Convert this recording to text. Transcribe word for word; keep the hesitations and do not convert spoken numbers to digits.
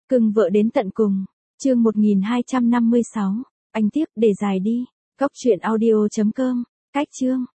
Cưng vợ đến tận cùng. Chương một nghìn hai trăm năm mươi sáu. Anh tiếp để dài đi. Cóc truyện audio chấm com. Cách chương.